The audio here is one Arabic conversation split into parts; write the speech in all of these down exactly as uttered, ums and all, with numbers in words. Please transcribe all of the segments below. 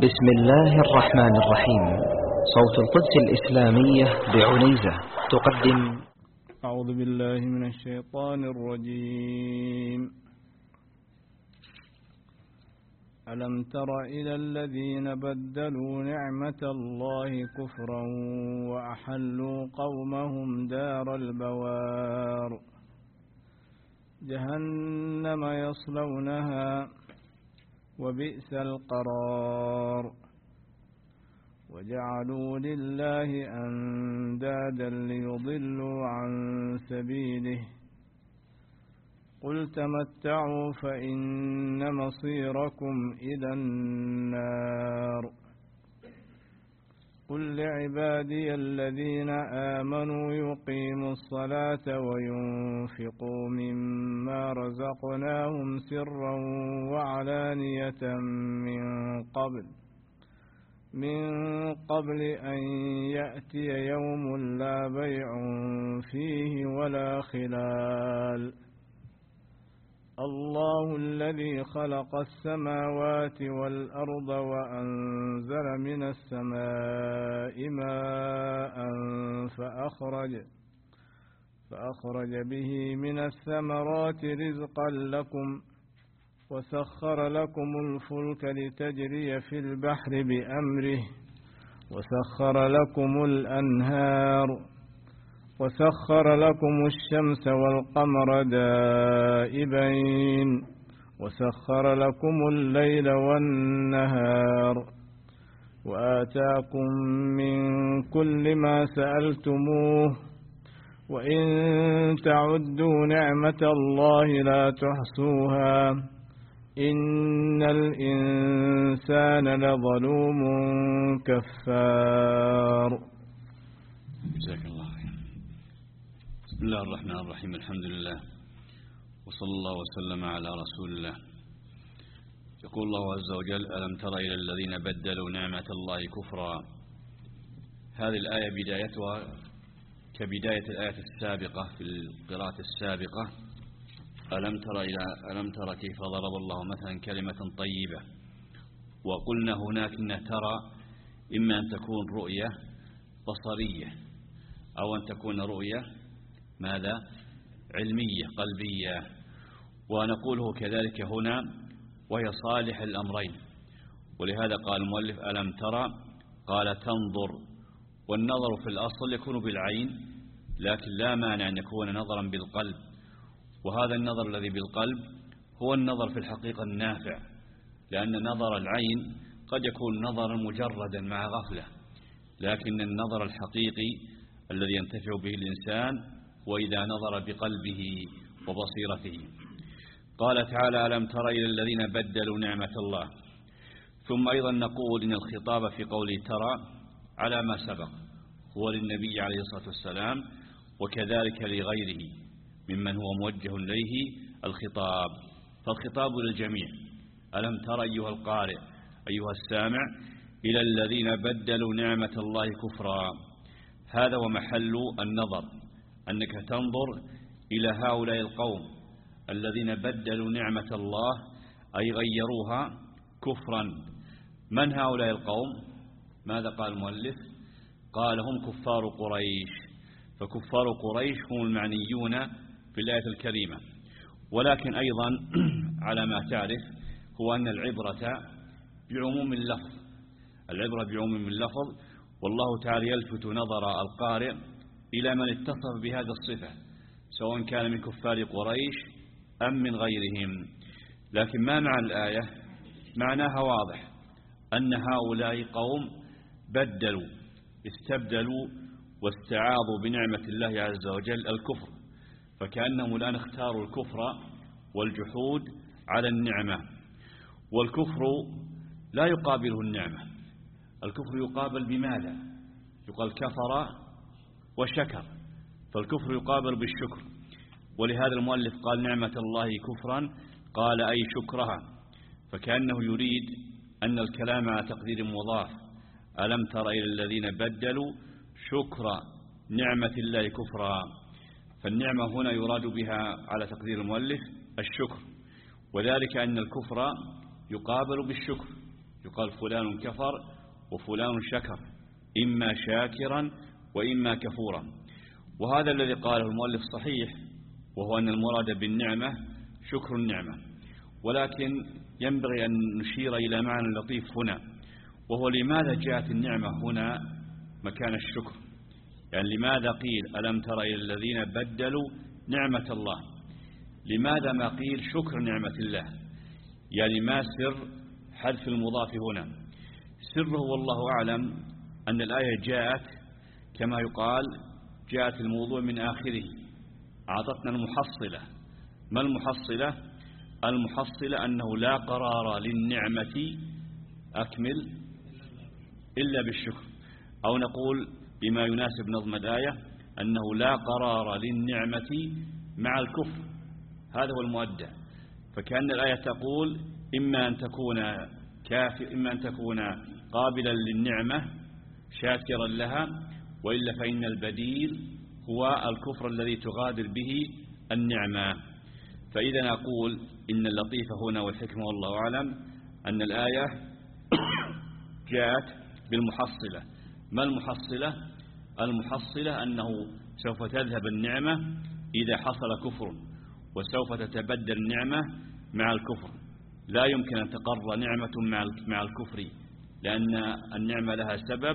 بسم الله الرحمن الرحيم. صوت القدس الإسلامية بعنيزة تقدم. أعوذ بالله من الشيطان الرجيم. ألم تر إلى الذين بدلوا نعمة الله كفرا وأحلوا قومهم دار البوار جهنم يصلونها وبئس القرار وجعلوا لله أندادا ليضلوا عن سبيله قل تمتعوا فإن مصيركم إلى النار قل لعبادي الذين آمنوا يقيموا الصلاة وينفقوا مما رزقناهم سرا وعلانية من قبل من قبل أن يأتي يوم لا بيع فيه ولا خلال الله الذي خلق السماوات والأرض وأنزل من السماء ماء فأخرج فأخرج به من الثمرات رزقا لكم وسخر لكم الفلك لتجري في البحر بأمره وسخر لكم الأنهار وسخر لكم الشمس والقمر دائبين وسخر لكم الليل والنهار وآتاكم من كل ما سألتموه وإن تعدوا نعمة الله لا تحصوها إن الإنسان لظلوم كفار. جزاك الله خير. بسم الله الرحمن الرحيم. الحمد لله وصلى الله وسلم على رسول الله. يقول الله عز وجل: ألم تر إلى الذين بدلوا نعمة الله كفرا. هذه الآية بدايتها كبداية الآية السابقة في القراءة السابقة: ألم تر إلى ألم تر كيف ضرب الله مثلا كلمة طيبة. وقلنا هناك إن ترى إما أن تكون رؤية بصرية أو أن تكون رؤية ماذا علمية قلبية، ونقوله كذلك هنا وهي صالح الأمرين. ولهذا قال المؤلف: ألم ترى، قال تنظر، والنظر في الأصل يكون بالعين، لكن لا مانع أن يكون نظرا بالقلب، وهذا النظر الذي بالقلب هو النظر في الحقيقة النافع، لأن نظر العين قد يكون نظرا مجردا مع غفلة، لكن النظر الحقيقي الذي ينتفع به الإنسان وإذا نظر بقلبه وبصيرته. قال تعالى: ألم تر إلى الذين بدلوا نعمة الله. ثم أيضا نقول إن الخطاب في قوله ترى على ما سبق هو للنبي عليه الصلاة والسلام، وكذلك لغيره ممن هو موجه إليه الخطاب، فالخطاب للجميع. ألم تر أيها القارئ أيها السامع إلى الذين بدلوا نعمة الله كفرا. هذا ومحل النظر، أنك تنظر إلى هؤلاء القوم الذين بدلوا نعمة الله أي غيروها كفرا. من هؤلاء القوم؟ ماذا قال المؤلف؟ قال: هم كفار قريش. فكفار قريش هم المعنيون في الآية الكريمة. ولكن أيضا على ما تعرف هو أن العبرة بعموم اللفظ، العبرة بعموم اللفظ، والله تعالى يلفت نظر القارئ إلى من اتصف بهذا الصفة، سواء كان من كفار قريش أم من غيرهم. لكن ما معنى الآية؟ معناها واضح، أن هؤلاء قوم بدلوا، استبدلوا واستعاضوا بنعمة الله عز وجل الكفر، فكأنهم الآن اختاروا الكفر والجحود على النعمة. والكفر لا يقابله النعمة، الكفر يقابل بماذا؟ يقال كفر وشكر، فالكفر يقابل بالشكر. ولهذا المؤلف قال نعمة الله كفرا، قال أي شكرها، فكأنه يريد أن الكلام على تقدير مضاف. ألم تر إلى الذين بدلوا شكر نعمة الله كفرا، فالنعمة هنا يراد بها على تقدير المؤلف الشكر، وذلك أن الكفر يقابل بالشكر، يقال فلان كفر وفلان شكر، إما شاكرا وإما كفورا. وهذا الذي قاله المؤلف صحيح، وهو أن المراد بالنعمة شكر النعمة، ولكن ينبغي أن نشير إلى معنى لطيف هنا، وهو لماذا جاءت النعمة هنا مكان الشكر؟ يعني لماذا قيل ألم تر إلى الذين بدلوا نعمة الله؟ لماذا ما قيل شكر نعمة الله؟ يعني ما سر حذف المضاف هنا؟ سره والله أعلم أن الآية جاءت كما يقال جاءت الموضوع من آخره، أعطتنا المحصلة. ما المحصلة؟ المحصلة أنه لا قرار للنعمة أكمل إلا بالشكر، أو نقول بما يناسب نظم الآية أنه لا قرار للنعمة مع الكفر. هذا هو المؤدى. فكأن الآية تقول إما أن تكون كافر، إما أن تكون قابلا للنعمة شاكرا لها، وإلا فإن البديل هو الكفر الذي تغادر به النعمة. فإذا نقول إن اللطيف هنا والحكمة والله أعلم أن الآية جاءت بالمحصلة. ما المحصلة؟ المحصلة أنه سوف تذهب النعمة إذا حصل كفر، وسوف تتبدل النعمة مع الكفر. لا يمكن أن تقر نعمة مع الكفر، لأن النعمة لها سبب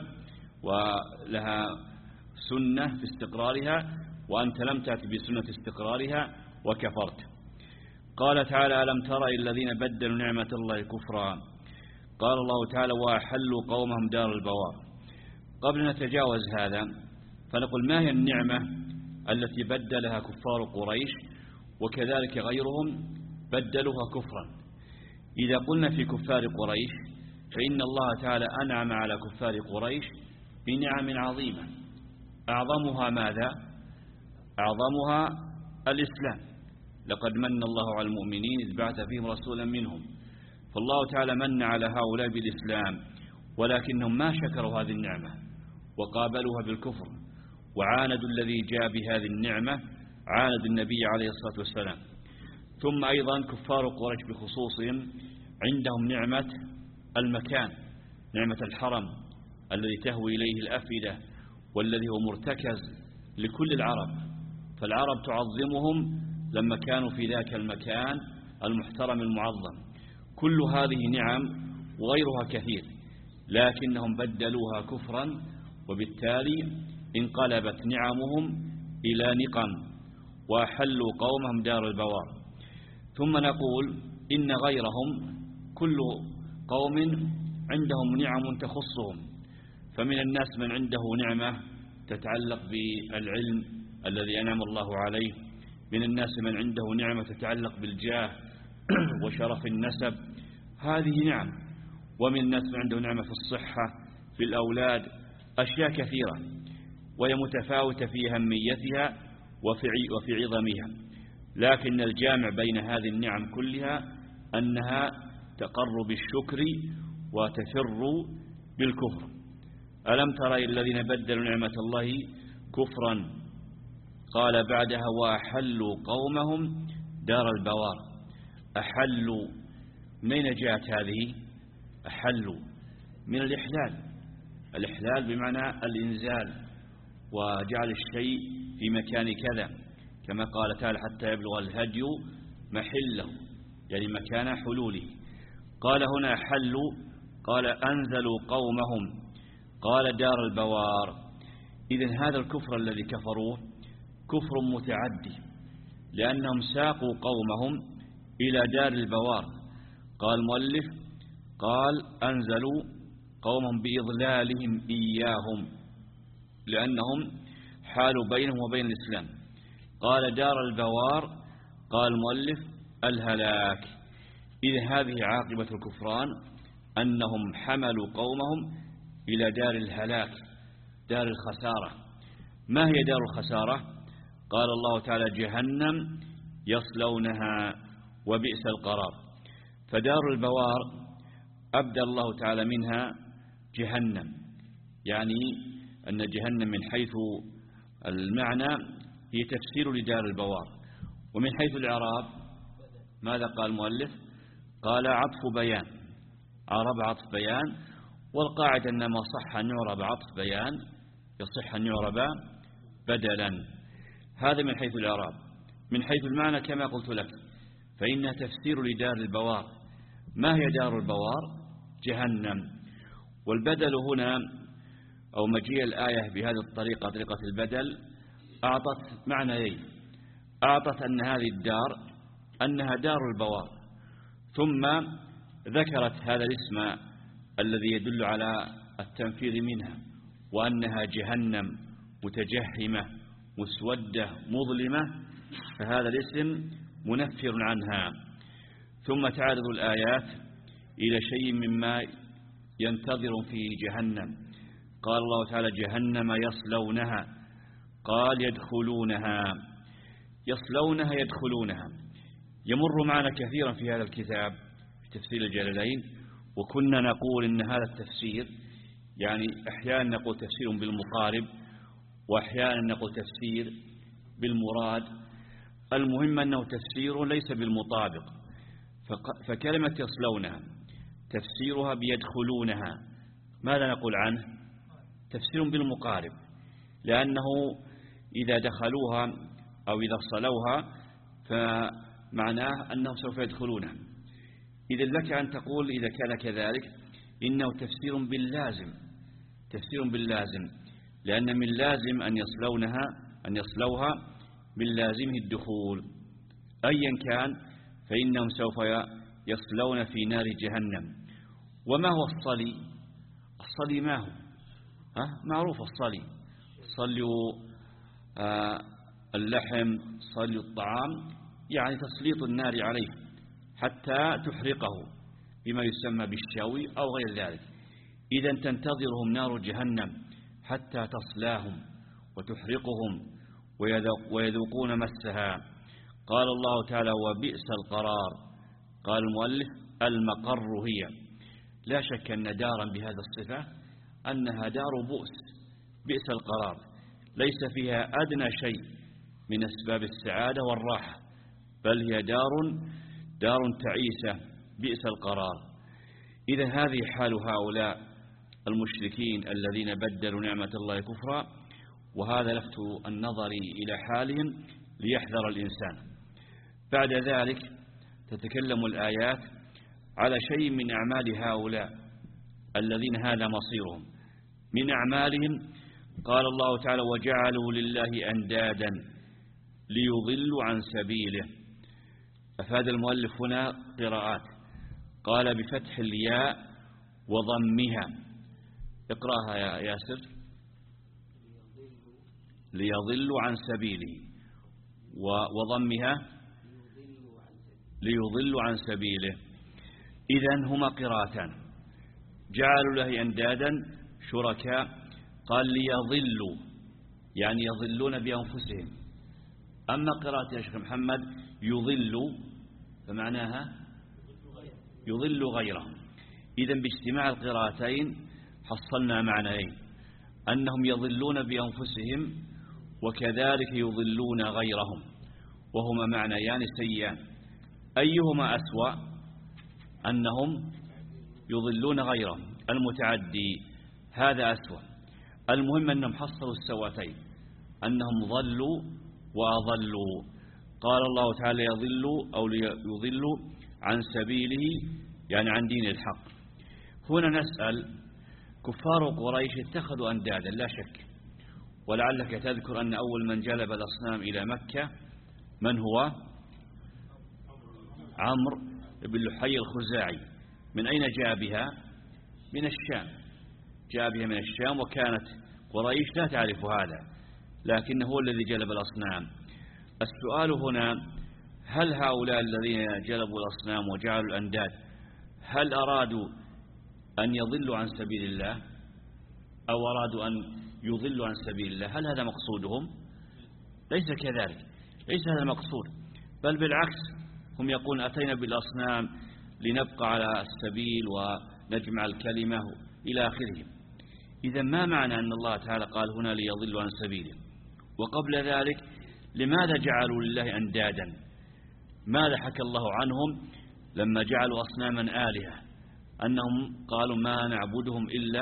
ولها سنة في استقرارها، وأنت لم تأتي بسنة استقرارها وكفرت. قال تعالى ألم تر إلى الذين بدلوا نعمة الله كفرا. قال الله تعالى وأحلوا قومهم دار البوار. قبل أن نتجاوز هذا فنقول ما هي النعمة التي بدلها كفار قريش وكذلك غيرهم بدلوها كفرا؟ إذا قلنا في كفار قريش فإن الله تعالى أنعم على كفار قريش بنعم عظيمة، أعظمها ماذا؟ أعظمها الإسلام. لقد من الله على المؤمنين إذ بعث فيهم رسولا منهم. فالله تعالى من على هؤلاء بالإسلام، ولكنهم ما شكروا هذه النعمة وقابلوها بالكفر، وعاندوا الذي جاء بهذه النعمة، عاند النبي عليه الصلاة والسلام. ثم أيضا كفار قريش بخصوصهم عندهم نعمة المكان، نعمة الحرم الذي تهوي إليه الأفئدة، والذي هو مرتكز لكل العرب. فالعرب تعظمهم لما كانوا في ذاك المكان المحترم المعظم. كل هذه نعم وغيرها كثير، لكنهم بدلوها كفرا، وبالتالي انقلبت نعمهم إلى نقم، وأحلوا قومهم دار البوار. ثم نقول إن غيرهم كل قوم عندهم نعم تخصهم. فمن الناس من عنده نعمة تتعلق بالعلم الذي أنعم الله عليه، من الناس من عنده نعمة تتعلق بالجاه وشرف النسب، هذه نعم. ومن الناس من عنده نعمة في الصحة، في الأولاد، أشياء كثيرة، وهي متفاوتة في أهميتها وفي وفي عظمها. لكن الجامع بين هذه النعم كلها أنها تقر بالشكر وتفر بالكفر. ألم تر إلى الذين بدلوا نعمة الله كفرا. قال بعدها وأحلوا قومهم دار البوار. أحلوا، من جاءت هذه؟ أحلوا من الإحلال. الإحلال بمعنى الإنزال وجعل الشيء في مكان كذا، كما قال تعالى حتى يبلغ الهدي محله، يعني مكان حلوله. قال هنا أحلوا، قال أنزلوا قومهم، قال دار البوار. إذن هذا الكفر الذي كفروه كفر متعدي، لأنهم ساقوا قومهم إلى دار البوار. قال المؤلف قال أنزلوا قومهم بإضلالهم إياهم، لأنهم حالوا بينهم وبين الإسلام. قال دار البوار، قال المؤلف الهلاك. إذن هذه عاقبة الكفران، أنهم حملوا قومهم إلى دار الهلاك، دار الخسارة. ما هي دار الخسارة؟ قال الله تعالى جهنم يصلونها وبئس القرار. فدار البوار أبدى الله تعالى منها جهنم، يعني أن جهنم من حيث المعنى هي تفسير لدار البوار، ومن حيث الإعراب ماذا قال المؤلف؟ قال عطف بيان، عرب عطف بيان، والقاعدة أن ما صح أن يعرب عطف بيان يصح أن يعرب بدلا. هذا من حيث الإعراب. من حيث المعنى كما قلت لك فإنها تفسير لدار البوار. ما هي دار البوار؟ جهنم. والبدل هنا أو مجيء الآية بهذه الطريقة طريقة البدل أعطت معنيين. أعطت أن هذه الدار أنها دار البوار، ثم ذكرت هذا الاسم الذي يدل على التنفير منها، وأنها جهنم متجهمة مسودة مظلمة، فهذا الاسم منفر عنها. ثم تعرض الآيات إلى شيء مما ينتظر في جهنم. قال الله تعالى جهنم يصلونها، قال يدخلونها. يصلونها يدخلونها يمر معنا كثيرا في هذا الكتاب في تفسير الجلالين، وكنا نقول إن هذا التفسير يعني أحيانا نقول تفسير بالمقارب، وأحيانا نقول تفسير بالمراد. المهم أنه تفسير ليس بالمطابق. فكلمة يصلونها تفسيرها بيدخلونها، ماذا نقول عنه؟ تفسير بالمقارب، لأنه إذا دخلوها أو إذا صلوها فمعناه أنهم سوف يدخلونها. إذا لك أن تقول إذا كان كذلك إنه تفسير باللازم، تفسير باللازم، لأن من لازم أن يصلونها أن يصلوها من لازمه الدخول. أيا كان فإنهم سوف يصلون في نار جهنم. وما هو الصلي؟ الصلي ما هو؟ ها؟ معروف الصلي، صلوا آه اللحم، صلوا الطعام، يعني تسليط النار عليه حتى تحرقه بما يسمى بالشوي أو غير ذلك. إذا تنتظرهم نار جهنم حتى تصلاهم وتحرقهم ويذوقون مسها. قال الله تعالى وبئس القرار. قال المؤلف المقر هي. لا شك أن دارا بهذا الصفة أنها دار بؤس، بئس القرار، ليس فيها أدنى شيء من أسباب السعادة والراحة، بل هي دار دار تعيسة بئس القرار. إذا هذه حال هؤلاء المشركين الذين بدلوا نعمة الله كفرا، وهذا لفت النظر إلى حالهم ليحذر الإنسان. بعد ذلك تتكلم الآيات على شيء من أعمال هؤلاء الذين هذا مصيرهم. من أعمالهم قال الله تعالى وجعلوا لله أندادا ليضلوا عن سبيله. أفاد المؤلف هنا قراءات، قال بفتح الياء وضمها. اقرأها يا ياسر. ليضلوا عن سبيله، وضمها ليضلوا عن سبيله. إذن هما قراءتان. جعلوا له أندادا شركاء، قال ليضلوا يعني يضلون بأنفسهم. أما قراءة يا شيخ محمد يضلوا فمعناها يضل غيرهم. إذن باجتماع القراءتين حصلنا معنيين، أنهم يضلون بأنفسهم وكذلك يضلون غيرهم، وهما معنيان سيئان. أيهما أسوأ؟ أنهم يضلون غيرهم، المتعدي هذا أسوأ. المهم أنهم حصلوا السواتين، أنهم ضلوا وأضلوا. قال الله تعالى يضل أو يضل عن سبيله يعني عن دين الحق. هنا نسأل كفار قريش اتخذوا أندادا لا شك، ولعلك تذكر أن أول من جلب الأصنام إلى مكة من هو؟ عمرو بن لحي الخزاعي. من أين جاء بها؟ من الشام، جاء بها من الشام، وكانت قريش لا تعرف هذا، لكنه هو الذي جلب الأصنام. السؤال هنا هل هؤلاء الذين جلبوا الأصنام وجعلوا الأنداد هل أرادوا أن يضلوا عن سبيل الله أو أرادوا أن يضلوا عن سبيل الله؟ هل هذا مقصودهم؟ ليس كذلك، ليس هذا المقصود، بل بالعكس هم يقولون أتينا بالأصنام لنبقى على السبيل ونجمع الكلمة إلى آخره. إذا ما معنى أن الله تعالى قال هنا ليضلوا عن سبيله؟ وقبل ذلك لماذا جعلوا لله أندادا؟ ماذا حكى الله عنهم لما جعلوا أصناما آلهة؟ أنهم قالوا ما نعبدهم إلا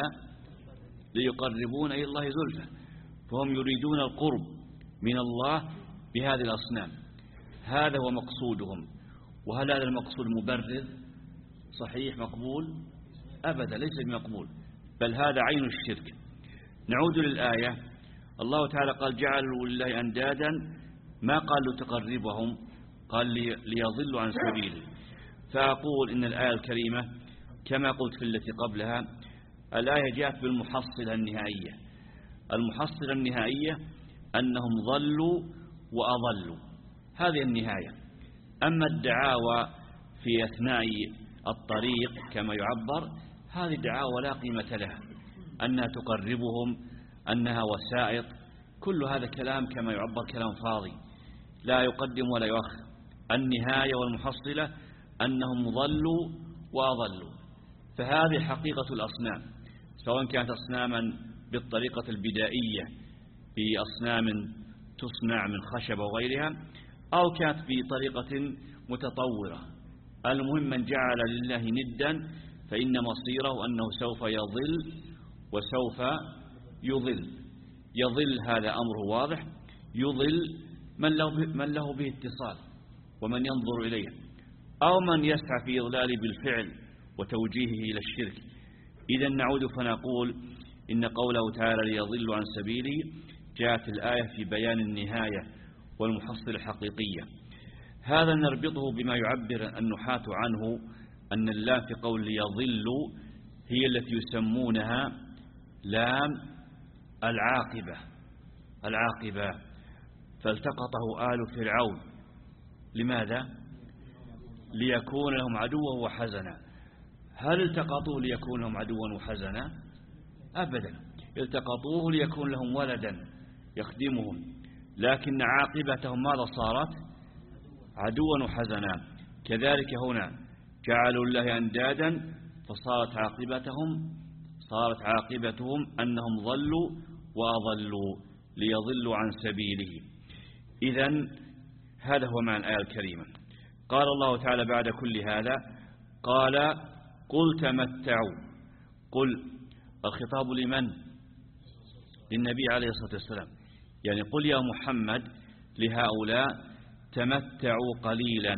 ليقربون إلى الله زلفى، فهم يريدون القرب من الله بهذه الأصنام، هذا هو مقصودهم. وهل هذا المقصود مبرر صحيح مقبول؟ أبدا، ليس بمقبول، بل هذا عين الشرك. نعود للآية، الله تعالى قال جعلوا لله أندادا، ما قال لتقربهم، قال ليضلوا عن سبيله. فأقول إن الآية الكريمة كما قلت في التي قبلها، الآية جاءت بالمحصلة النهائية. المحصلة النهائية أنهم ضلوا وأضلوا، هذه النهاية. أما الدعاوى في أثناء الطريق كما يعبر، هذه دعاوى لا قيمة لها، أنها تقربهم، أنها وسائط، كل هذا كلام كما يعبر كلام فاضي لا يقدم ولا يؤخر. النهاية والمحصلة أنهم ضلوا وأضلوا. فهذه حقيقة الأصنام، سواء كانت أصناما بالطريقة البدائية بأصنام تصنع من خشب وغيرها، أو كانت بطريقة متطورة. المهم من جعل لله ندا فإن مصيره أنه سوف يضل وسوف يضل. يضل هذا أمر واضح، يضل من له من له به اتصال ومن ينظر إليه، أو من يسعى في إضلاله بالفعل وتوجيهه إلى الشرك. إذا نعود فنقول إن قوله تعالى ليضل عن سبيله جاءت الآية في بيان النهاية والمحصلة الحقيقية. هذا نربطه بما يعبر النحاة عنه أن اللام في قول ليضل هي التي يسمونها لام العاقبة. العاقبة فالتقطه آل فرعون، لماذا؟ ليكون لهم عدوا وحزنا. هل التقطوه ليكون لهم عدوا وحزنا؟ أبدا، التقطوه ليكون لهم ولدا يخدمهم، لكن عاقبتهم ماذا صارت؟ عدوا وحزنا. كذلك هنا جعلوا الله أندادا فصارت عاقبتهم صارت عاقبتهم أنهم ضلوا وأضلوا ليضلوا عن سبيله. إذن هذا هو معنى الآية الكريمة. قال الله تعالى بعد كل هذا قال قل تمتعوا. قل الخطاب لمن؟ للنبي عليه الصلاة والسلام، يعني قل يا محمد لهؤلاء تمتعوا قليلا.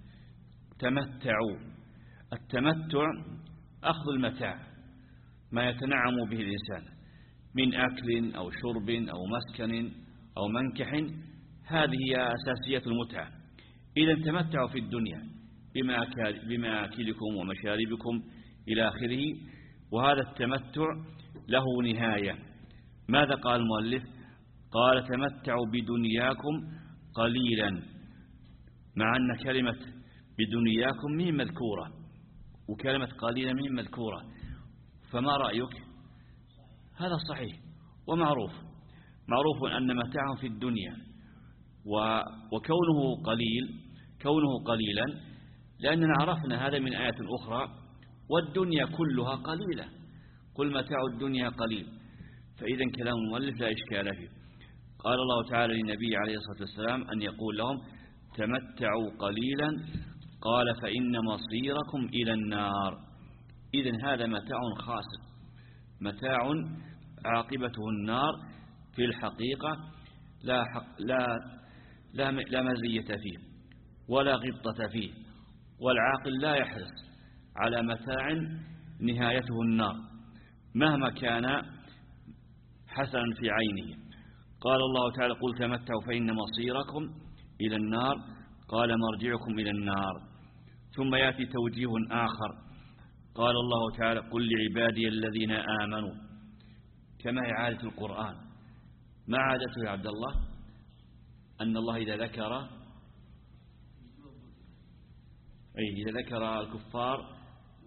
تمتعوا، التمتع أخذ المتاع، ما يتنعم به الإنسان من أكل أو شرب أو مسكن أو منكح، هذه هي أساسية المتعة. إذا تمتعوا في الدنيا بمآكلكم ومشاربكم إلى آخره. وهذا التمتع له نهاية. ماذا قال المؤلف؟ قال تمتعوا بدنياكم قليلا، مع أن كلمة بدنياكم مين مذكورة وكلمة قليلا مين مذكورة، فما رأيك؟ هذا صحيح ومعروف، معروف أن متاعهم في الدنيا وكونه قليل، كونه قليلا لأننا عرفنا هذا من آية أخرى والدنيا كلها قليلة، قل متاع الدنيا قليل. فإذا كلام المؤلف لا إشكال فيه. قال الله تعالى للنبي عليه الصلاة والسلام أن يقول لهم تمتعوا قليلا، قال فإن مصيركم إلى النار. إذن هذا متاع خاسر، متاع عاقبته النار في الحقيقة، لا, حق لا, لا, لا مزية فيه ولا غبطة فيه، والعاقل لا يحرص على متاع نهايته النار مهما كان حسنا في عينه. قال الله تعالى قل تمتعوا فإن مصيركم إلى النار، قال مرجعكم إلى النار. ثم يأتي توجيه آخر، قال الله تعالى قل لعبادي الذين آمنوا، كما هي عادة القرآن. ما عادته يا عبد الله؟ أن الله إذا ذكر أي إذا ذكر الكفار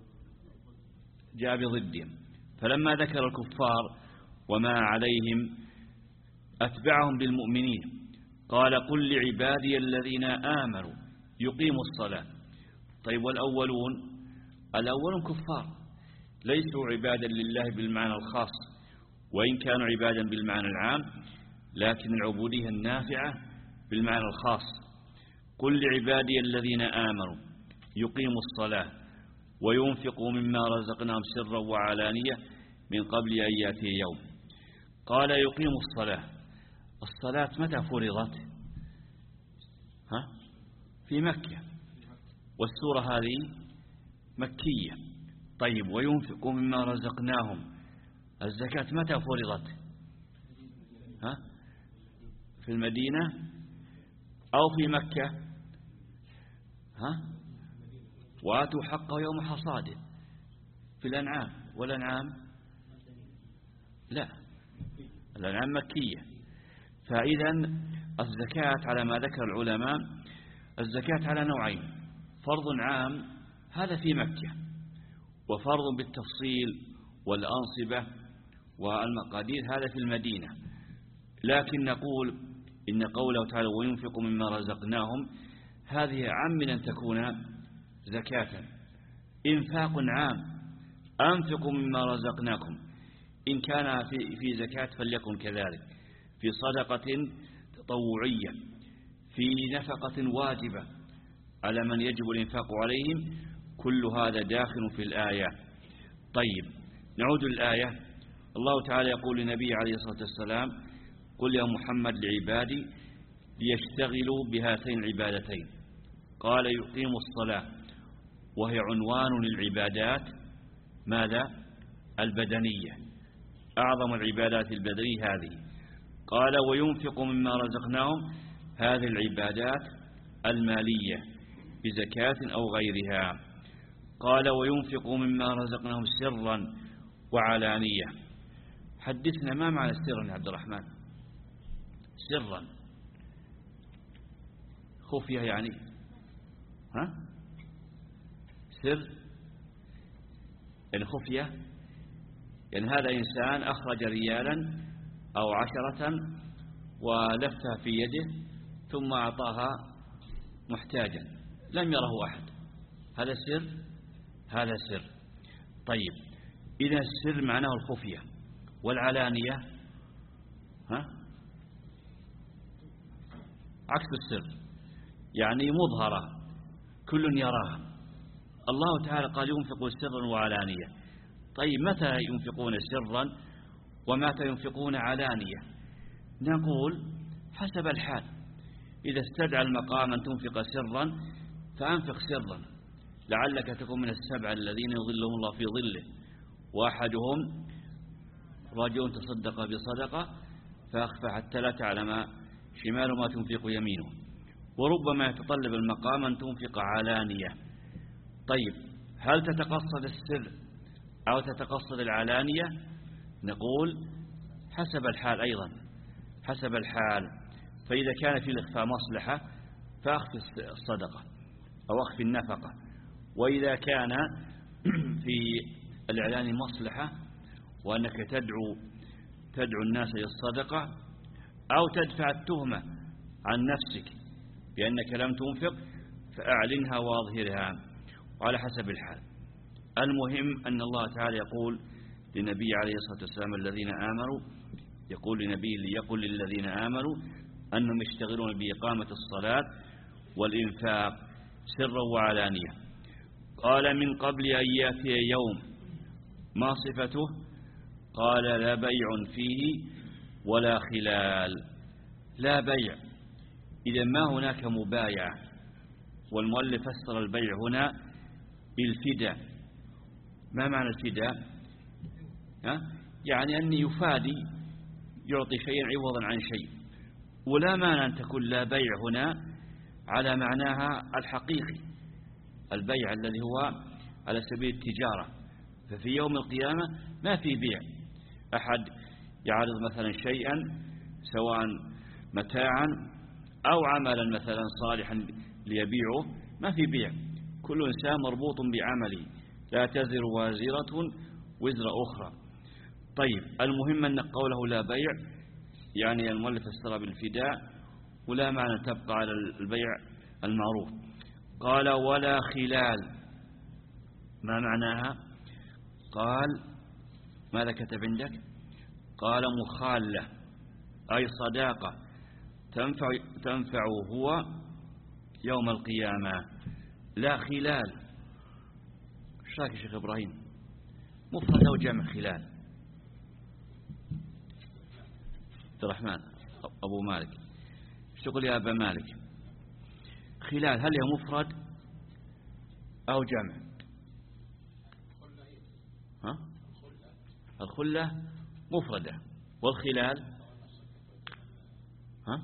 جاء بضدهم، فلما ذكر الكفار وما عليهم أتبعهم بالمؤمنين، قال قل لعبادي الذين آمنوا يقيموا الصلاة. طيب والأولون؟ الأولون كفار ليسوا عبادا لله بالمعنى الخاص، وإن كانوا عبادا بالمعنى العام، لكن العبودية النافعة بالمعنى الخاص. قل لعبادي الذين آمنوا يقيموا الصلاة، وينفقوا مما رزقناهم سرا وعلانية من قبل أن يأتي يوم. قال يقيم الصلاة. الصلاة متى فرضت؟ ها؟ في مكة، والسورة هذه مكية. طيب وينفقوا مما رزقناهم، الزكاة متى فرضت؟ ها؟ في المدينة أو في مكة؟ ها؟ وآتوا حقه يوم حصاده في الأنعام. والأنعام لا، الأنعام مكية. فإذا الزكاة على ما ذكر العلماء، الزكاة على نوعين: فرض عام هذا في مكة، وفرض بالتفصيل والأنصبة والمقادير هذا في المدينة. لكن نقول إن قوله تعالى وينفق مما رزقناهم هذه عام من أن تكون زكاة. إنفاق عام، أنفقوا مما رزقناكم، إن كان في في زكاة فليكن كذلك، في صدقة تطوعية، في نفقة واجبة على من يجب الإنفاق عليهم، كل هذا داخل في الآية. طيب نعود للآية. الله تعالى يقول لنبي عليه الصلاة والسلام: قل يا محمد لعبادي ليشتغلوا بهاتين العبادتين. قال يقيم الصلاة، وهي عنوان للعبادات ماذا؟ البدنية، أعظم العبادات البدنية هذه. قال وينفق مما رزقناهم، هذه العبادات المالية بزكاة أو غيرها. قال وينفق مما رزقناهم سرا وعلانية. حدثنا ما معنى سرا يا عبد الرحمن؟ سرا خفية يعني، ها؟ سر يعني خفية، يعني هذا إنسان أخرج ريالا أو عشرة ولفها في يده ثم أعطاها محتاجا لم يره أحد، هذا سر، هذا سر. طيب إذا السر معناه الخفية، والعلانية ها؟ عكس السر، يعني مظهرة كل يراها. الله تعالى قال ينفق سرا وعلانية. طيب متى ينفقون سرا ومتى ينفقون علانية؟ نقول حسب الحال. إذا استدعى المقام أن تنفق سرا فأنفق سرا، لعلك تكون من السبع الذين يظلهم الله في ظله، وأحدهم رجل تصدق بصدقة فأخفى حتى لا تعلم شمال ما تنفق يمينه. وربما يتطلب المقام أن تنفق علانية. طيب هل تتقصد السر أو تتقصد العلانية؟ نقول حسب الحال أيضا، حسب الحال. فإذا كان في الإخفاء مصلحة فأخفي الصدقة أو أخفي النفقة، وإذا كان في الإعلان مصلحة وأنك تدعو تدعو الناس للصدقة أو تدفع التهمة عن نفسك بأنك لم تنفق فأعلنها واظهرها، وعلى حسب الحال. المهم أن الله تعالى يقول لنبي عليه الصلاة والسلام الذين آمنوا، يقول لنبي ليقول للذين آمنوا أنهم يشتغلون بإقامة الصلاة والإنفاق سرا وعلانية. قال من قبل أن يأتي يوم، ما صفته؟ قال لا بيع فيه ولا خلال. لا بيع، إذا ما هناك مبايعة. والمؤلف فسر البيع هنا بالفداء. ما معنى الفداء؟ ها؟ يعني أن يفادي، يعطي شيئا عوضا عن شيء. ولا معنى أن تكون لا بيع هنا على معناها الحقيقي، البيع الذي هو على سبيل التجارة. ففي يوم القيامة ما في بيع، أحد يعرض مثلا شيئا سواء متاعا أو عملا مثلا صالحا ليبيعه، ما في بيع، كل إنسان مربوط بعمله، لا تزر وازرة وزر أخرى. طيب المهم أن قوله لا بيع يعني المؤلف فسر بالفداء، ولا معنى تبقى على البيع المعروف. قال ولا خلال، ما معناها؟ قال ماذا كتب عندك؟ قال مخالة، أي صداقة تنفع تنفع هو يوم القيامة. لا خلال، ايش رايك يا شيخ إبراهيم؟ مفرد أو جمع خلال؟ عبد الرحمن أبو مالك، ايش تقول يا أبا مالك؟ خلال هل هي مفرد أو جمع؟ ها؟ الخلة مفردة، والخلال ها؟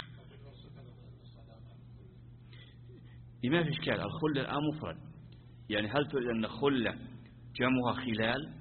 ما في إشكال. الخلة الآن مفرد، يعني هل تقول أن خلة جمعها خلال؟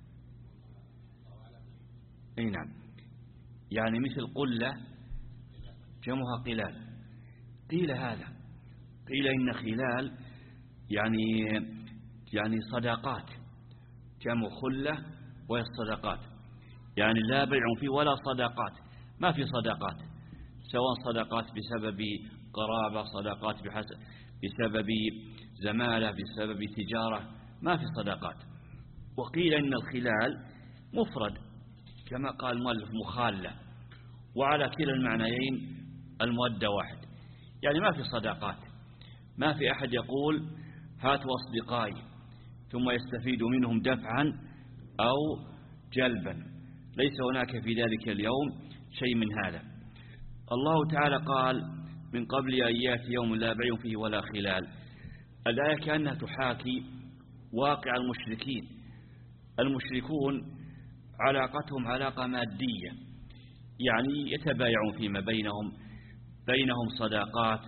أي نعم، يعني مثل قلة جمعها قلال. قيل هذا، قيل إن خلال يعني يعني صداقات، جمع خلة وهي الصداقات، يعني لا بيع فيه ولا صداقات، ما في صداقات، سواء صداقات بسبب قرابة، صداقات بحسب بسبب زمالة، بسبب تجارة، ما في صداقات. وقيل إن الخلال مفرد كما قال المؤلف مخالة، وعلى كلا المعنيين المودة واحد، يعني ما في صداقات، ما في أحد يقول هاتوا أصدقائي ثم يستفيد منهم دفعا أو جلبا، ليس هناك في ذلك اليوم شيء من هذا. الله تعالى قال من قبل أن يأتي يوم لا بيع فيه ولا خلال. الآية كأنها تحاكي واقع المشركين. المشركون علاقتهم علاقة مادية، يعني يتبايعون فيما بينهم، بينهم صداقات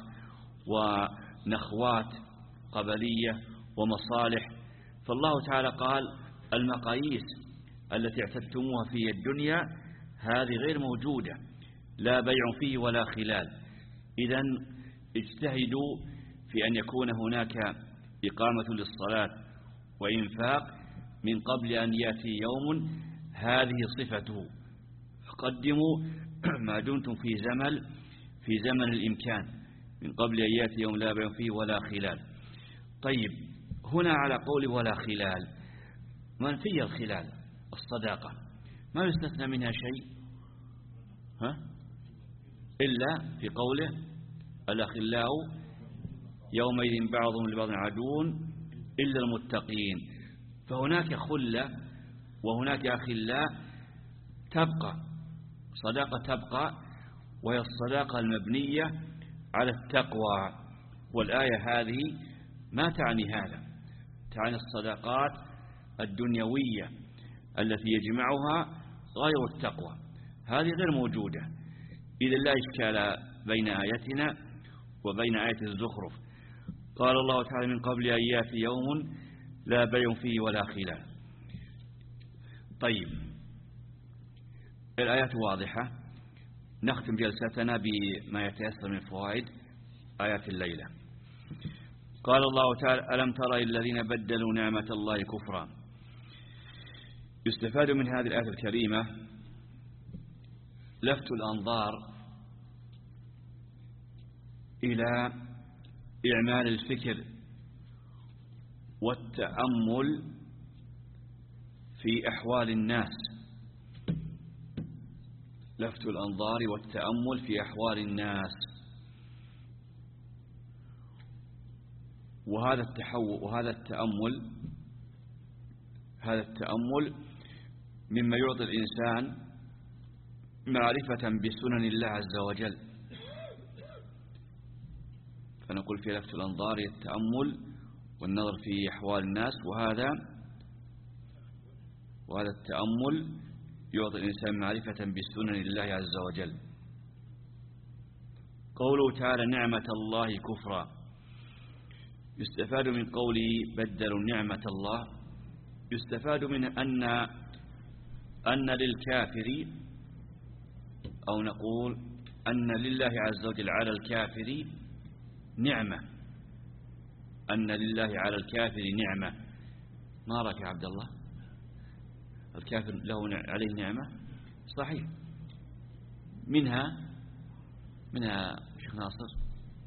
ونخوات قبلية ومصالح. فالله تعالى قال المقاييس التي اعتدتموها في الدنيا هذه غير موجودة، لا بيع فيه ولا خلال. إذن اجتهدوا في أن يكون هناك إقامة للصلاة وإنفاق من قبل أن يأتي يوم هذه صفته، فقدموا ما دمتم في زمن في زمن الإمكان من قبل أن يأتي يوم لا بيع فيه ولا خلال. طيب، هنا على قول ولا خلال منفي الخلال، الصداقة ما يستثنى منها شيء ها؟ إلا في قوله الأخلاء يومئذ بعضهم لبعض عدو إلا المتقين. فهناك خلة وهناك أخلاء تبقى، صداقة تبقى، وهي الصداقة المبنية على التقوى. والآية هذه ما تعني هذا، تعني الصداقات الدنيوية التي يجمعها غير التقوى، هذه غير موجودة. إذا لا إشكال بين آيتنا وبين آية الزخرف. قال الله تعالى من قبل أن يأتي يوم لا بيع فيه ولا خلال. طيب، الآيات واضحة. نختم جلستنا بما يتيسر من فوائد آيات الليلة. قال الله تعالى ألم تر الذين بدلوا نعمة الله كفرا. يستفاد من هذه الآية الكريمة لفت الأنظار إلى إعمال الفكر والتأمل في أحوال الناس، لفت الأنظار والتأمل في أحوال الناس. وهذا التحول وهذا التأمل هذا التأمل مما يعطي الإنسان معرفة بسنن الله عز وجل. فنقول في لفت الأنظار التأمل والنظر في أحوال الناس، وهذا وهذا التأمل يعطي الإنسان معرفة بسنن الله عز وجل. قوله تعالى نعمة الله كفرا. يستفاد من قوله بدلوا نعمة الله، يستفاد من أن أن للكافر، أو نقول أن لله عز وجل على الكافر نعمة، أن لله على الكافر نعمة. ما رأيك يا عبد الله؟ الكافر له عليه نعمة صحيح، منها منها شيخ ناصر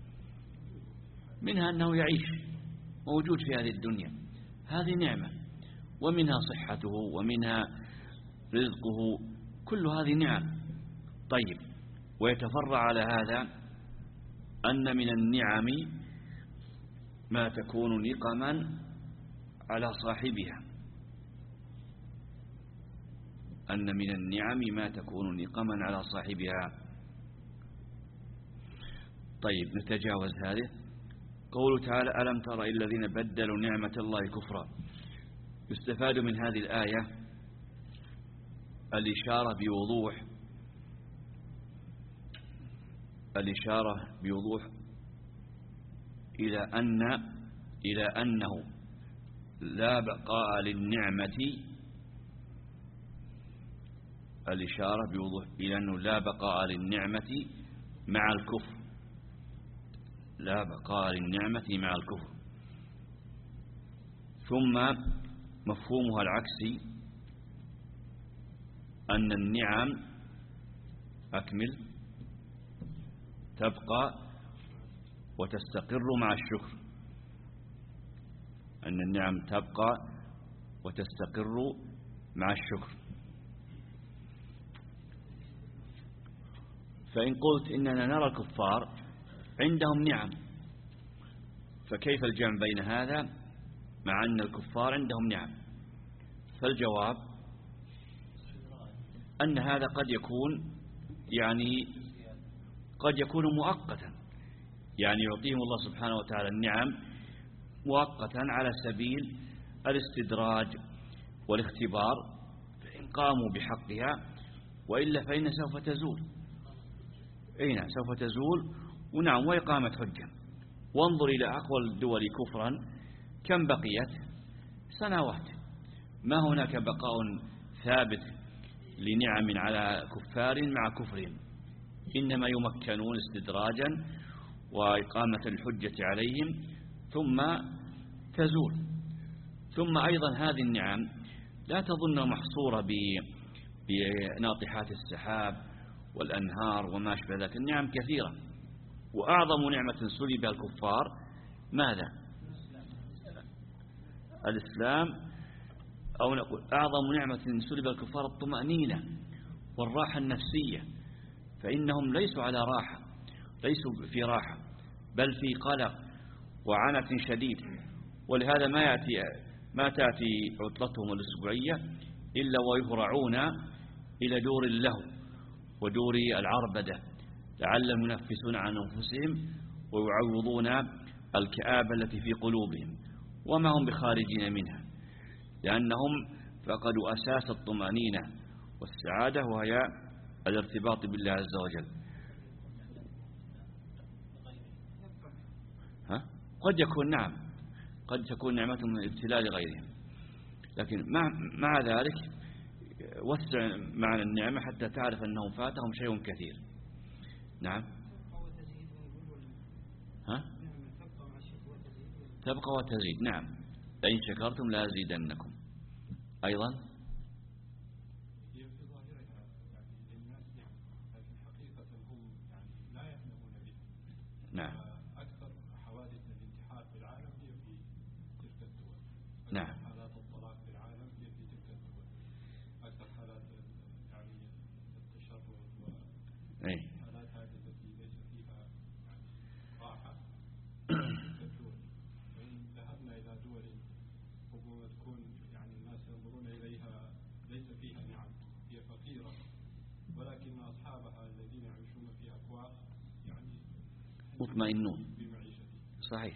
منها أنه يعيش موجود في هذه الدنيا، هذه نعمة، ومنها صحته ومنها رزقه، كل هذه نعم. طيب، ويتفرع على هذا أن من النعم ما تكون نقما على صاحبها، أن من النعم ما تكون نقما على صاحبها. طيب نتجاوز هذه. قوله تعالى ألم تر إلى الذين بدلوا نعمة الله كفرا. يستفاد من هذه الآية الإشارة بوضوح الإشارة بوضوح إلى أن إلى أنه لا بقاء للنعمة الإشارة بوضوح إلى أنه لا بقاء للنعمة مع الكفر لا بقاء للنعمة مع الكفر. ثم مفهومها العكسي أن النعم أكمل تبقى وتستقر مع الشكر، أن النعم تبقى وتستقر مع الشكر. فإن قلت إننا نرى الكفار عندهم نعم، فكيف الجمع بين هذا مع أن الكفار عندهم نعم؟ فالجواب أن هذا قد يكون يعني قد يكون مؤقتا، يعني يعطيهم الله سبحانه وتعالى النعم مؤقتا على سبيل الاستدراج والاختبار، فإن قاموا بحقها، وإلا فإن سوف تزول. أي نعم سوف تزول، ونعم وإقامة حجة. وانظر إلى أقوى الدول كفرا كم بقيت سنوات، ما هناك بقاء ثابت لنعم على كفار مع كفرهم، إنما يمكنون استدراجا وإقامة الحجة عليهم ثم تزول. ثم أيضا هذه النعم لا تظن محصورة بناطحات السحاب والأنهار وما أشبه ذلك، النعم كثيرة، وأعظم نعمة سلبها الكفار ماذا؟ الإسلام، أو نقول أعظم نعمة سلبها الكفار الطمأنينة والراحة النفسية، فإنهم ليسوا على راحة، ليسوا في راحة، بل في قلق وعنة شديد. ولهذا ما يأتي ما تأتي عطلتهم الأسبوعية إلا ويهرعون إلى دور اللهو ودور العربدة لعلهم ينفسون عن أنفسهم ويعوضون الكآبة التي في قلوبهم، وما هم بخارجين منها، لأنهم فقدوا أساس الطمأنينة والسعادة، وهي الارتباط بالله عز وجل. ها؟ قد يكون نعم قد تكون نعمة من ابتلاء لغيرهم، لكن مع, مع ذلك وسع معنى النعمة حتى تعرف أنهم فاتهم شيء كثير. نعم ها؟ تبقى وتزيد. نعم لئن شكرتم لأزيدنكم. أيضا نعم أكثر حوادث الانتحار في العالم هي في تلك الدول. نعم حالات الطلاق في العالم هي في تلك الدول. أكثر حالات يعني التشرد وحالات هذه التي ليس فيها يعني راحة تلك الدول. فإن ذهبنا إلى دول ربما تكون يعني الناس ينظرون إليها ليس فيها نعم، هي فقيرة، ولكن أصحابها الذين يعيشون في أكواخ يعني مطمئنون. صحيح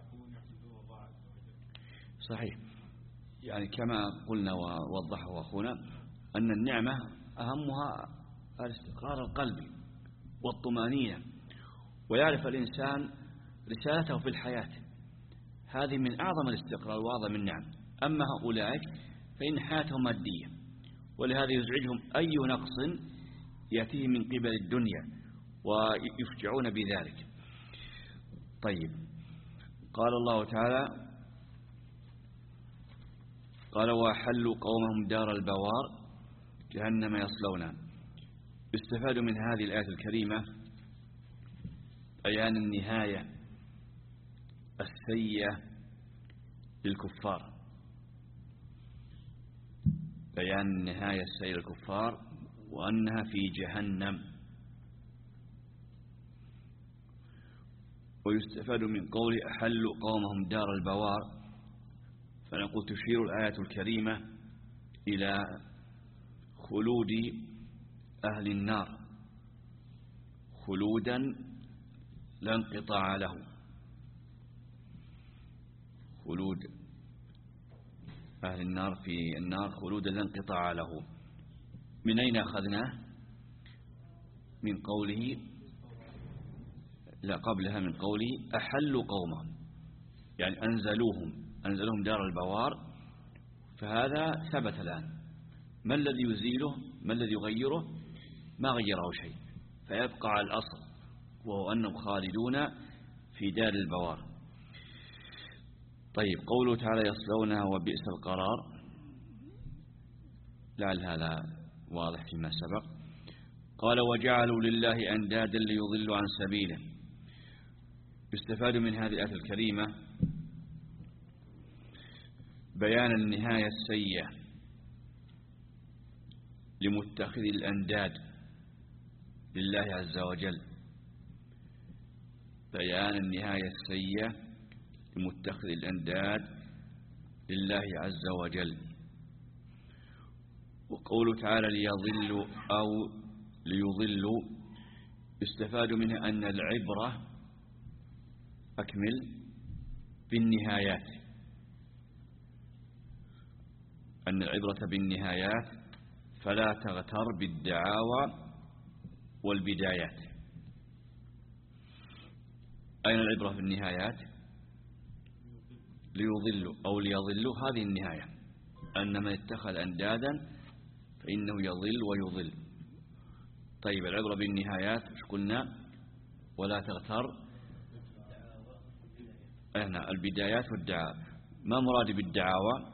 صحيح. يعني كما قلنا ووضحه أخونا أن النعمة أهمها الاستقرار القلبي والطمأنينة، ويعرف الإنسان رسالته في الحياة، هذه من أعظم الاستقرار وأعظم النعم. أما هؤلاء فإن حياتهم مادية، ولهذا يزعجهم أي نقص يأتيه من قبل الدنيا ويفجعون بذلك. طيب قال الله تعالى قال وأحلوا قومهم دار البوار جهنم يصلونها. يستفاد من هذه الآية الكريمة بيان النهاية السيئة للكفار، بيان النهاية السيئة للكفار وأنها في جهنم. ويستفاد من قول أحلوا قومهم دار البوار فنقول تشير الآية الكريمة إلى خلود أهل النار خلودا لا انقطاع له، خلود أهل النار في النار خلودا لا انقطاع له. من أين أخذناه؟ من قوله لا قبلها من قوله أحلوا قومهم، يعني أنزلوهم أنزلوهم دار البوار، فهذا ثبت الآن. ما الذي يزيله؟ ما الذي يغيره؟ ما غيره شيء، فيبقى على الأصل وهو أنهم خالدون في دار البوار. طيب قوله تعالى يصلونها وبئس القرار، لعل هذا واضح فيما سبق. قال وجعلوا لله أندادا ليضلوا عن سبيله. يستفاد من هذه الآية الكريمة بيان النهاية السيئة لمتخذ الأنداد لله عز وجل، بيان النهاية السيئة لمتخذ الأنداد لله عز وجل. وقوله تعالى ليضلوا أو ليضلوا يستفاد منها أن العبرة أكمل بالنهايات، أن العبرة بالنهايات فلا تغتر بالدعاوى والبدايات. أين العبرة بالنهايات؟ ليضلوا أو ليضلوا، هذه النهاية، أن من اتخذ أندادا فإنه يضل ويضل. طيب العبرة بالنهايات ايش قلنا؟ ولا تغتر هنا البدايات والدعاوى. ما مراد بالدعاوى؟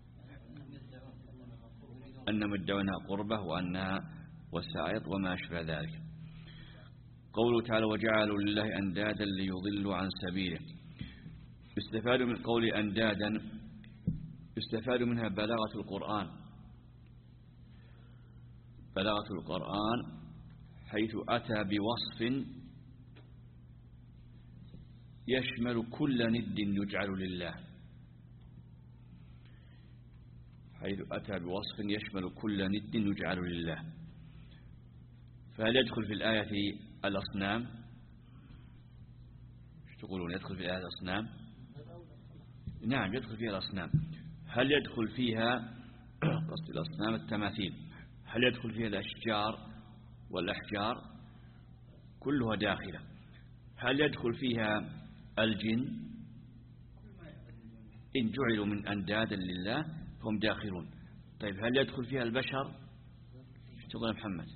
أنهم يدعونها قربة وأنها وسائط وما أشبه ذلك. قوله تعالى وجعلوا لله أندادا ليضلوا عن سبيله. يستفاد من قول أندادا يستفاد منها بلاغة القرآن، بلاغة القرآن حيث أتى بوصف يشمل كل ند يجعل لله، حيث أتى بوصف يشمل كل ند يجعل لله. فهل يدخل في الآية الأصنام؟ ايش تقولون؟ يدخل في الآية الأصنام؟ نعم يدخل فيها الأصنام. هل يدخل فيها قصد الأصنام التماثيل؟ هل يدخل فيها الأشجار والأحجار؟ كلها داخلة. هل يدخل فيها الجن؟ إن جعلوا من أندادا لله فهم داخلون. طيب هل يدخل فيها البشر؟ ايش تقول محمد؟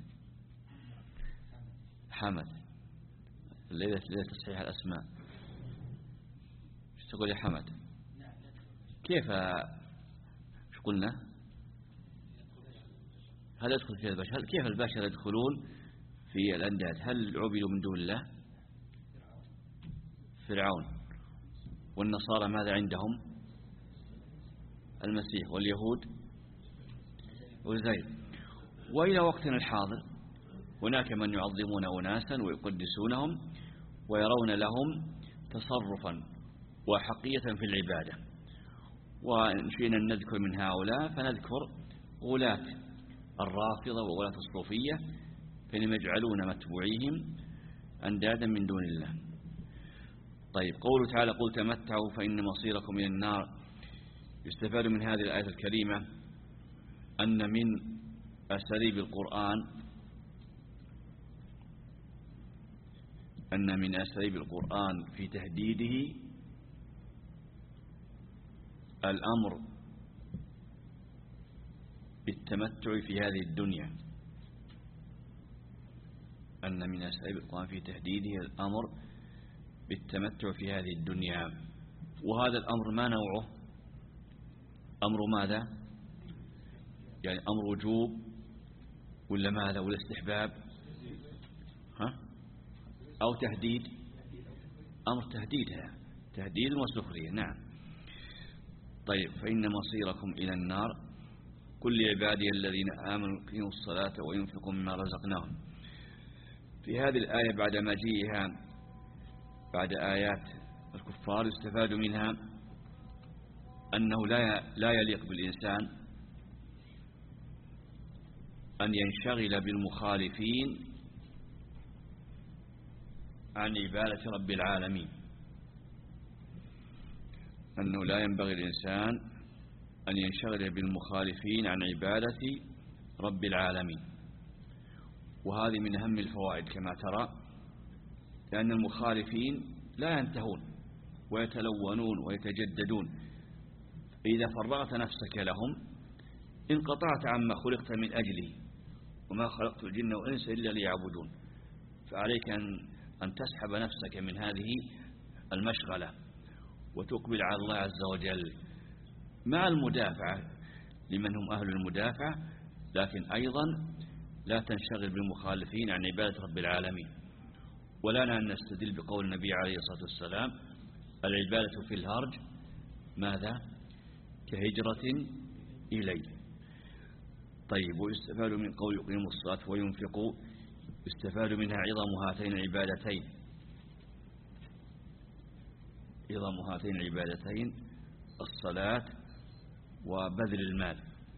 حمد الليلة ليلة تصحيح الأسماء. ايش تقول يا حمد؟ كيف ايش قلنا؟ هل يدخل فيها البشر؟ هل كيف البشر يدخلون في الأنداد؟ هل عبدوا من دون الله؟ فرعون. والنصارى ماذا عندهم؟ المسيح. واليهود وزيد. وإلى وقتنا الحاضر هناك من يعظمون أناسا ويقدسونهم ويرون لهم تصرفا وحقية في العبادة. وإن شئنا أن نذكر من هؤلاء فنذكر غلاة الرافضة وغلاة الصوفية، فإنهم يجعلون متبوعيهم أندادا من دون الله. طيب قوله تعالى قل تمتعوا فإن مصيركم إلى النار. يستفاد من هذه الآية الكريمة أن من أساليب القرآن أن من أساليب القرآن في تهديده الأمر بالتمتع في هذه الدنيا، أن من أساليب القرآن في تهديده الأمر بالتمتع في هذه الدنيا. وهذا الأمر ما نوعه؟ أمر ماذا؟ يعني أمر وجوب ولا ماذا؟ ولا استحباب؟ ها؟ أو تهديد؟ أمر تهديدها، تهديد وسخرية. نعم. طيب فإن مصيركم إلى النار كل عبادي الذين آمنوا يقيموا الصلاة وينفقوا مما رزقناهم. في هذه الآية بعد مجيئها بعد آيات الكفار يستفاد منها أنه لا لا يليق بالإنسان أن ينشغل بالمخالفين عن عبادة رب العالمين، أنه لا ينبغي الإنسان أن ينشغل بالمخالفين عن عبادة رب العالمين. وهذه من أهم الفوائد كما ترى، لأن المخالفين لا ينتهون ويتلونون ويتجددون. إذا فرغت نفسك لهم انقطعت عما خلقت من أجله، وما خلقت الجن والإنس إلا ليعبدون. فعليك أن أن تسحب نفسك من هذه المشغلة وتقبل على الله عز وجل، مع المدافعة لمن هم أهل المدافعة، لكن أيضا لا تنشغل بالمخالفين عن عبادة رب العالمين. ولنا أن نستدل بقول النبي عليه الصلاة والسلام: العبادة في الهرج ماذا؟ كهجرة إلي. طيب، ويستفاد من قول يقيم الصلاة وينفقوا، يستفاد منها عظم هاتين العبادتين، عظم هاتين العبادتين الصلاة وبذل المال.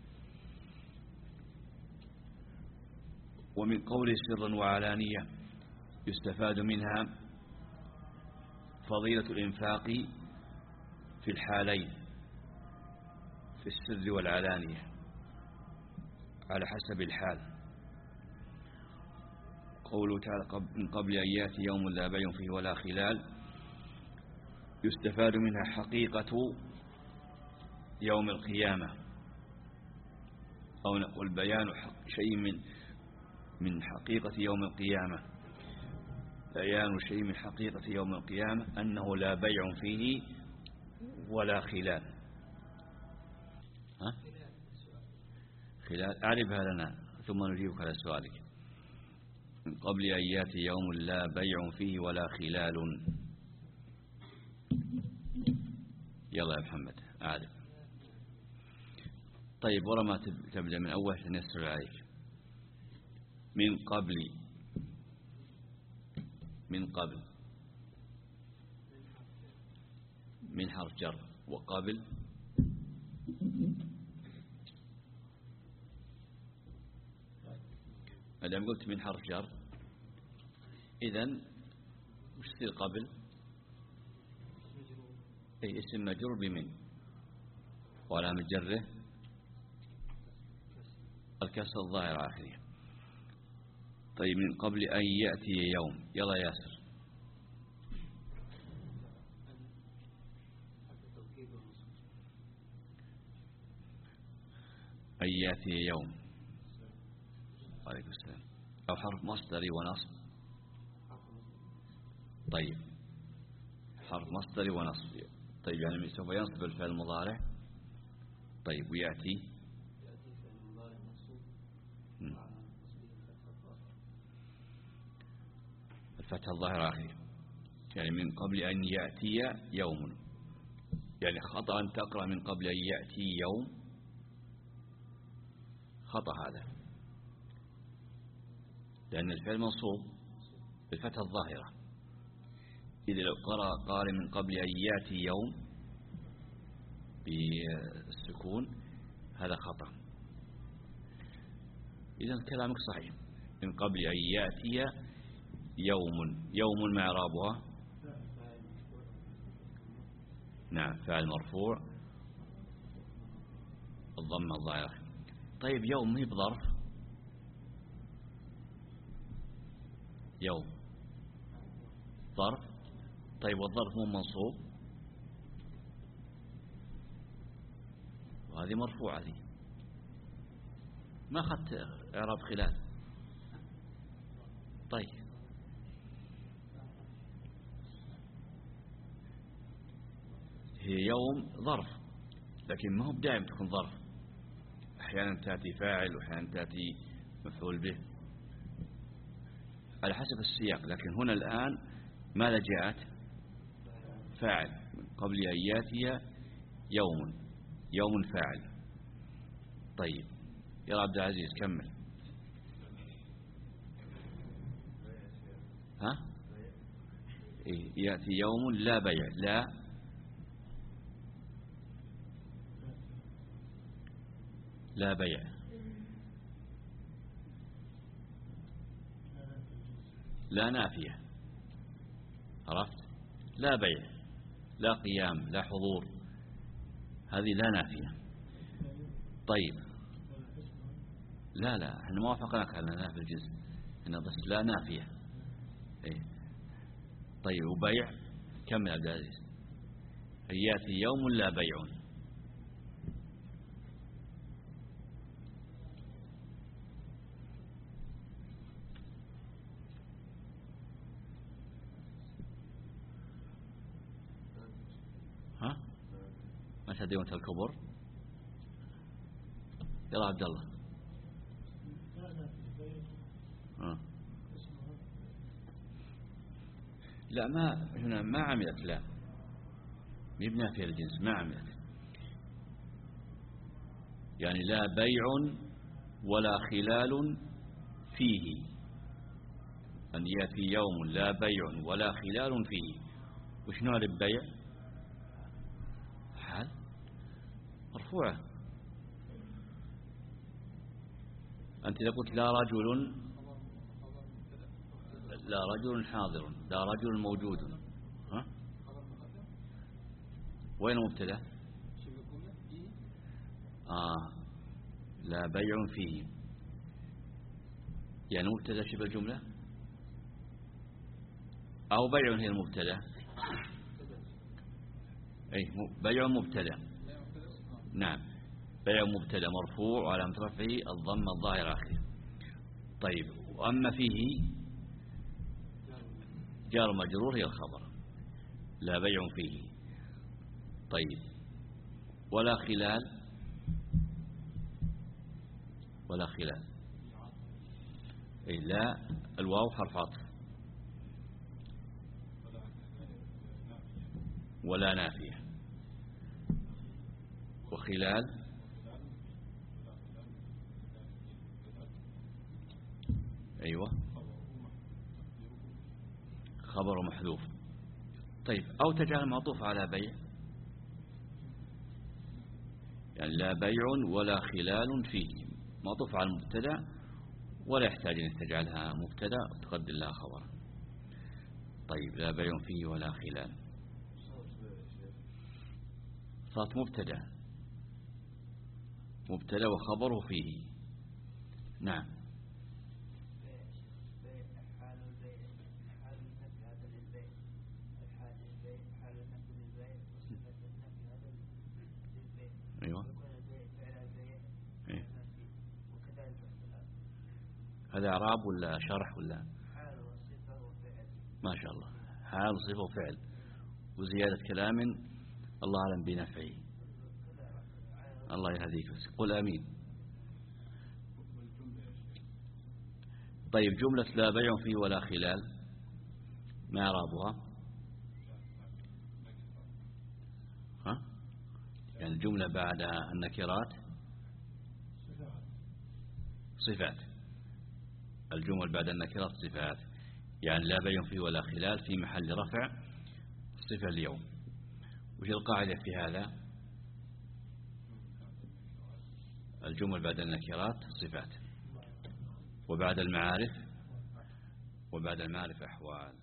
ومن قول سرا وعلانية يستفاد منها فضيلة الإنفاق في الحالين، في السر والعلانية، على حسب الحال. قوله تعالى: من قبل أن يأتي يوم لا بيع فيه ولا خلال، يستفاد منها حقيقة يوم القيامة، أو نقول بيان حق شيء من من حقيقة يوم القيامة، بيان شيء من حقيقة يوم القيامة أنه لا بيع فيه ولا خلال. ها؟ خلال، أعرفها لنا ثم نجيبك على سؤالك. من قبل أن يأتي يوم لا بيع فيه ولا خلال. يلا يا محمد أعرف. طيب، ورا ما تبدأ من أول نسر عليك. من قبل، من قبل، من حرف جر، وقبل مادام قلت من حرف جر، إذن وش يصير قبل؟ أي اسم مجرور بمن، وعلامة جره الكسر الظاهر آخره. طيب، من قبل أن يأتي يوم. يلا ياسر. أن يأتي يوم، عليكم السلام، أو حرف مصدري ونصب. طيب، حرف مصدري ونصب. طيب، يعني سوف ينصب الفعل المضارع. طيب، ويأتي الفتح الظاهر آخر، يعني من قبل أن يأتي يوم. يعني خطأ أن تقرأ من قبل أن يأتي يوم، خطأ هذا، لأن الفعل منصوب بالفتح الظاهرة. إذا لو قرأ قارئ من قبل أن يأتي يوم بالسكون هذا خطأ. إذن كلامك صحيح، من قبل أن يأتي يوم. يوم مع إعرابها نعم فاعل مرفوع الضمة الظاهرة. طيب، يوم هي بظرف، يوم ظرف. طيب، والظرف مو منصوب، وهذه مرفوعة، هذه ما أخذت إعراب خلال. طيب، هي يوم ظرف، لكن ما هو دائما تكون ظرف، أحيانا تأتي فاعل وأحيانا تأتي مفعول به على حسب السياق. لكن هنا الآن ماذا جاءت؟ فاعل، من قبل أن يأتي يوم، يوم فاعل. طيب يا عبد العزيز كمل. ها؟ إيه، يأتي يوم لا بيع. لا لا بيع، لا نافية، عرفت؟ لا بيع، لا قيام، لا حضور، هذه لا نافية. طيب لا لا احنا ما وافقناك على نافي الجنس هنا، بس لا نافية. ايه طيب وبيع كم يا عبد العزيز؟ ياتي يوم لا بيع. ها ما تدرون الكبر؟ يلا عبد الله. ها. لا ما هنا ما عملت، لا مبنى في الجنس ما عملت، يعني لا بيع ولا خلال فيه، أن يأتي يوم لا بيع ولا خلال فيه. وش نوع البيع؟ حال مرفوعة. أنت إذا قلت لا رجل، لا رجل حاضر، لا رجل موجود، ها؟ وين مبتدأ؟ آه لا بيع فيه، يعني مبتدأ شبه الجملة أو بيع هي المبتدأ؟ أي بيع مبتدأ، نعم بيع مبتدأ مرفوع وعلامة رفعه الضمة الظاهرة آخره. طيب وأما فيه جار مجرور هي الخبر، لا بيع فيه. طيب ولا خلال، ولا خلال أي لا الواو حرف عطف، ولا نافية، وخلال أيوة خبر محذوف. طيب أو تجعل معطوف على بيع، يعني لا بيع ولا خلال فيه معطوف على المبتدا، ولا يحتاج أن تجعلها مبتدا وتقدر لها خبر. طيب لا بيع فيه ولا خلال صارت مبتدا، مبتدا وخبره فيه. نعم أيوة إيه. هذا إعراب ولا شرح ولا؟ ما شاء الله، حال صفة وفعل وزيادة كلام الله أعلم بنفعه. الله يهديك، قل آمين. طيب جملة لا بيع فيه ولا خلال ما إعرابها؟ ها يعني الجملة بعد النكرات صفات، الجمل بعد النكرات صفات، يعني لا بيع فيه ولا خلال في محل رفع صفة اليوم. وش القاعدة في هذا؟ الجمل بعد النكرات صفات، وبعد المعارف وبعد المعارف أحوال.